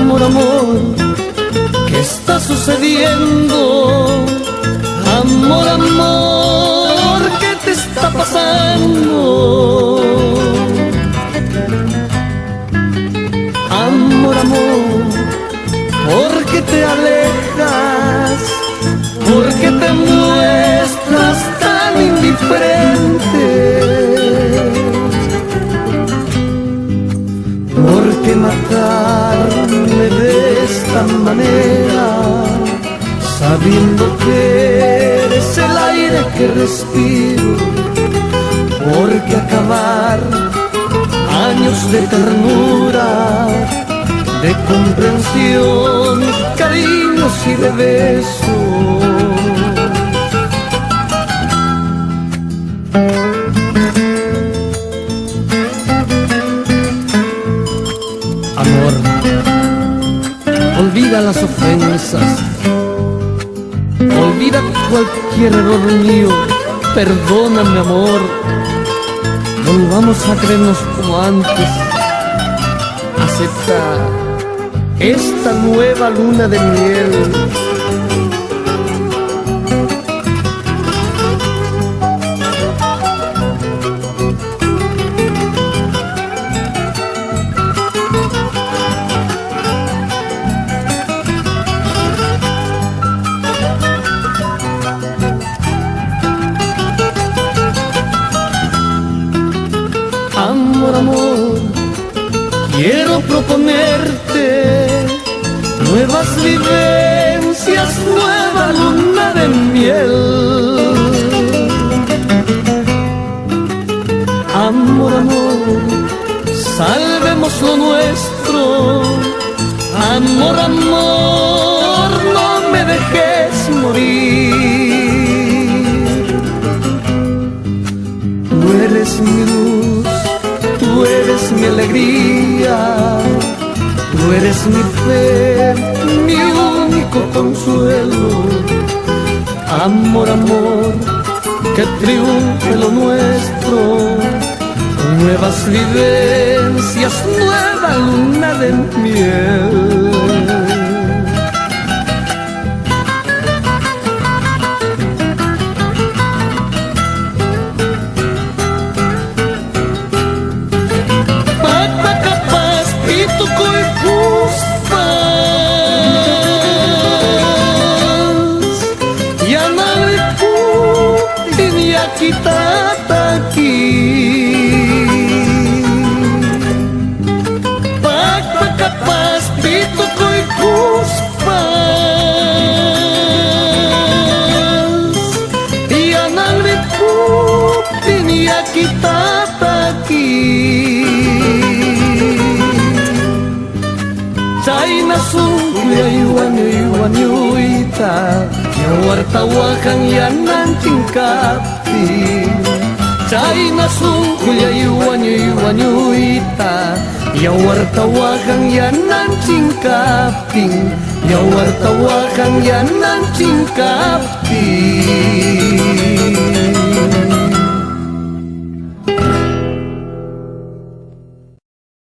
Amor, amor, ¿qué está sucediendo? Amor, amor, ¿qué te está pasando? Amor, amor, ¿por qué te alejas? ¿Por qué te muestras tan indiferente? ¿Por qué matarme de esta manera, sabiendo que eres el aire que respiro? ¿Por qué acabar años de ternura, de comprensión, cariños y de besos? Amor, olvida las ofensas, olvida cualquier error mío, perdóname, amor. Volvamos a creernos como antes. Acepta esta nueva luna de miel. Amor, amor, quiero proponerte nuevas vivencias, nueva luna de miel. Amor, amor, salvemos lo nuestro. Amor, amor, no me dejes morir. Tú eres mi luz, tú eres mi alegría, tú eres mi fe, mi único consuelo. Amor, amor, que triunfe lo nuestro, nuevas vivencias, nueva luna de miel. Kitataki pagpakapas dito ko'y kuspas. Iyan ang ripot niya kitataki. Chay nasungkuya iwan yuita, yawartawa kang yan ang tingkap. Chay nasungkuya iwan yuita, yawartawa kang yan ang tingkaping, yawartawa kang yan ang tingkap.